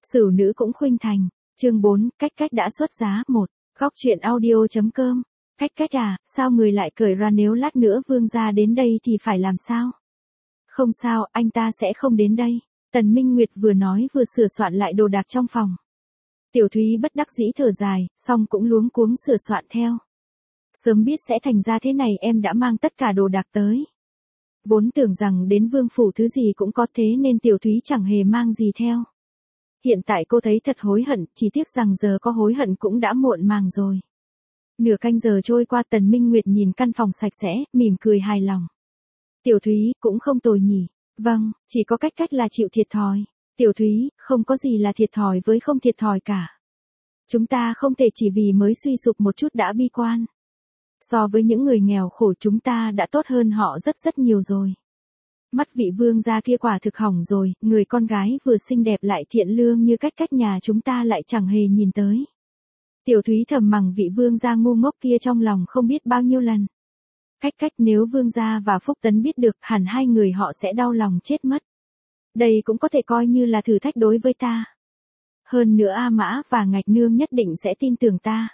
Sửu nữ cũng khuynh thành. Chương 4, cách cách đã xuất giá. 1. Góc truyện audio.com. Cách cách à, sao người lại cởi ra, nếu lát nữa vương gia đến đây thì phải làm sao? Không sao, anh ta sẽ không đến đây. Tần Minh Nguyệt vừa nói vừa sửa soạn lại đồ đạc trong phòng. Tiểu Thúy bất đắc dĩ thở dài, xong cũng luống cuống sửa soạn theo. Sớm biết sẽ thành ra thế này em đã mang tất cả đồ đạc tới. Vốn tưởng rằng đến vương phủ thứ gì cũng có, thế nên Tiểu Thúy chẳng hề mang gì theo. Hiện tại cô thấy thật hối hận, chỉ tiếc rằng giờ có hối hận cũng đã muộn màng rồi. Nửa canh giờ trôi qua, Tần Minh Nguyệt nhìn căn phòng sạch sẽ, mỉm cười hài lòng. Tiểu Thúy, cũng không tồi nhỉ. Vâng, chỉ có cách cách là chịu thiệt thòi. Tiểu Thúy, không có gì là thiệt thòi với không thiệt thòi cả. Chúng ta không thể chỉ vì mới suy sụp một chút đã bi quan. So với những người nghèo khổ chúng ta đã tốt hơn họ rất rất nhiều rồi. Mắt vị vương gia kia quả thực hỏng rồi, người con gái vừa xinh đẹp lại thiện lương như cách cách nhà chúng ta lại chẳng hề nhìn tới. Tiểu Thúy thầm mắng vị vương gia ngu ngốc kia trong lòng không biết bao nhiêu lần. Cách cách nếu vương gia và Phúc Tấn biết được, hẳn hai người họ sẽ đau lòng chết mất. Đây cũng có thể coi như là thử thách đối với ta. Hơn nữa A Mã và Ngạch Nương nhất định sẽ tin tưởng ta.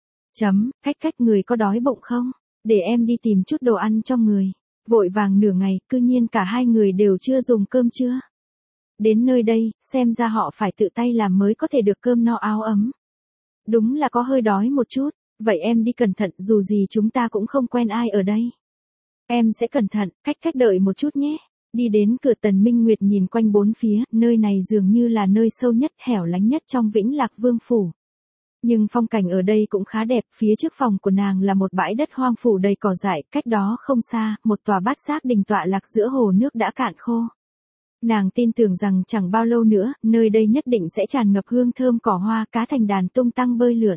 Cách cách người có đói bụng không? Để em đi tìm chút đồ ăn cho người. Vội vàng nửa ngày, cư nhiên cả hai người đều chưa dùng cơm trưa. Đến nơi đây, xem ra họ phải tự tay làm mới có thể được cơm no áo ấm. Đúng là có hơi đói một chút, vậy em đi cẩn thận, dù gì chúng ta cũng không quen ai ở đây. Em sẽ cẩn thận, cách cách đợi một chút nhé. Đi đến cửa, Tần Minh Nguyệt nhìn quanh bốn phía, nơi này dường như là nơi sâu nhất, hẻo lánh nhất trong Vĩnh Lạc Vương phủ. Nhưng phong cảnh ở đây cũng khá đẹp, phía trước phòng của nàng là một bãi đất hoang phủ đầy cỏ dại, cách đó không xa, một tòa bát giác đình tọa lạc giữa hồ nước đã cạn khô. Nàng tin tưởng rằng chẳng bao lâu nữa, nơi đây nhất định sẽ tràn ngập hương thơm cỏ hoa, cá thành đàn tung tăng bơi lượn.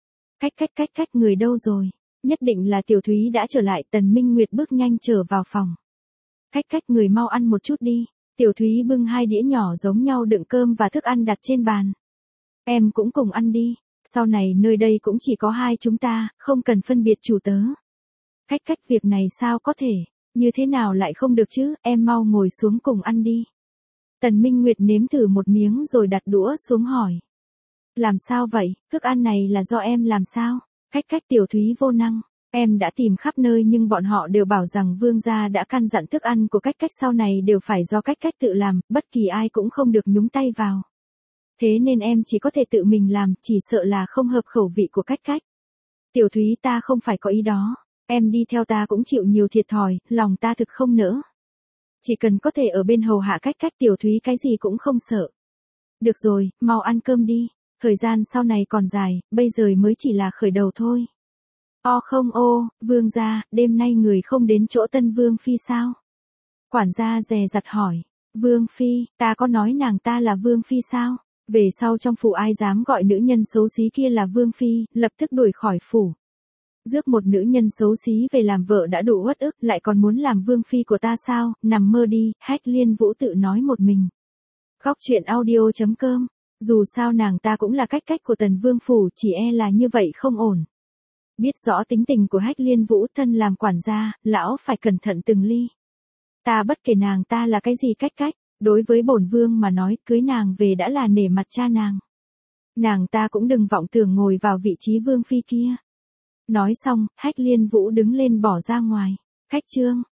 Cách người đâu rồi? Nhất định là Tiểu Thúy đã trở lại. Tần Minh Nguyệt bước nhanh trở vào phòng. Cách người mau ăn một chút đi. Tiểu Thúy bưng hai đĩa nhỏ giống nhau đựng cơm và thức ăn đặt trên bàn. Em cũng cùng ăn đi. Sau này nơi đây cũng chỉ có hai chúng ta, không cần phân biệt chủ tớ. Cách việc này sao có thể? Như thế nào lại không được chứ? Em mau ngồi xuống cùng ăn đi. Tần Minh Nguyệt nếm thử một miếng rồi đặt đũa xuống hỏi. Làm sao vậy? Thức ăn này là do em làm sao? Cách Tiểu Thúy vô năng. Em đã tìm khắp nơi nhưng bọn họ đều bảo rằng vương gia đã căn dặn thức ăn của cách sau này đều phải do cách tự làm, bất kỳ ai cũng không được nhúng tay vào. Thế nên em chỉ có thể tự mình làm, chỉ sợ là không hợp khẩu vị của cách. Tiểu Thúy, ta không phải có ý đó. Em đi theo ta cũng chịu nhiều thiệt thòi, lòng ta thực không nỡ. Chỉ cần có thể ở bên hầu hạ cách Tiểu Thúy cái gì cũng không sợ. Được rồi, mau ăn cơm đi. Thời gian sau này còn dài, bây giờ mới chỉ là khởi đầu thôi. Không vương gia, đêm nay người không đến chỗ Tân Vương Phi sao? Quản gia dè dặt hỏi. Vương Phi, ta có nói nàng ta là Vương Phi sao? Về sau trong phủ ai dám gọi nữ nhân xấu xí kia là Vương Phi, lập tức đuổi khỏi phủ. Rước một nữ nhân xấu xí về làm vợ đã đủ uất ức, lại còn muốn làm Vương Phi của ta sao? Nằm mơ đi, Hách Liên Vũ tự nói một mình. Góc truyện audio.com. Dù sao nàng ta cũng là cách của Tần Vương phủ, chỉ e là như vậy không ổn. Biết rõ tính tình của Hách Liên Vũ, thân làm quản gia, lão phải cẩn thận từng ly. Ta bất kể nàng ta là cái gì cách, đối với bổn vương mà nói, cưới nàng về đã là nể mặt cha nàng. Nàng ta cũng đừng vọng tưởng ngồi vào vị trí Vương Phi kia. Nói xong, Hách Liên Vũ đứng lên bỏ ra ngoài. Khách Trương,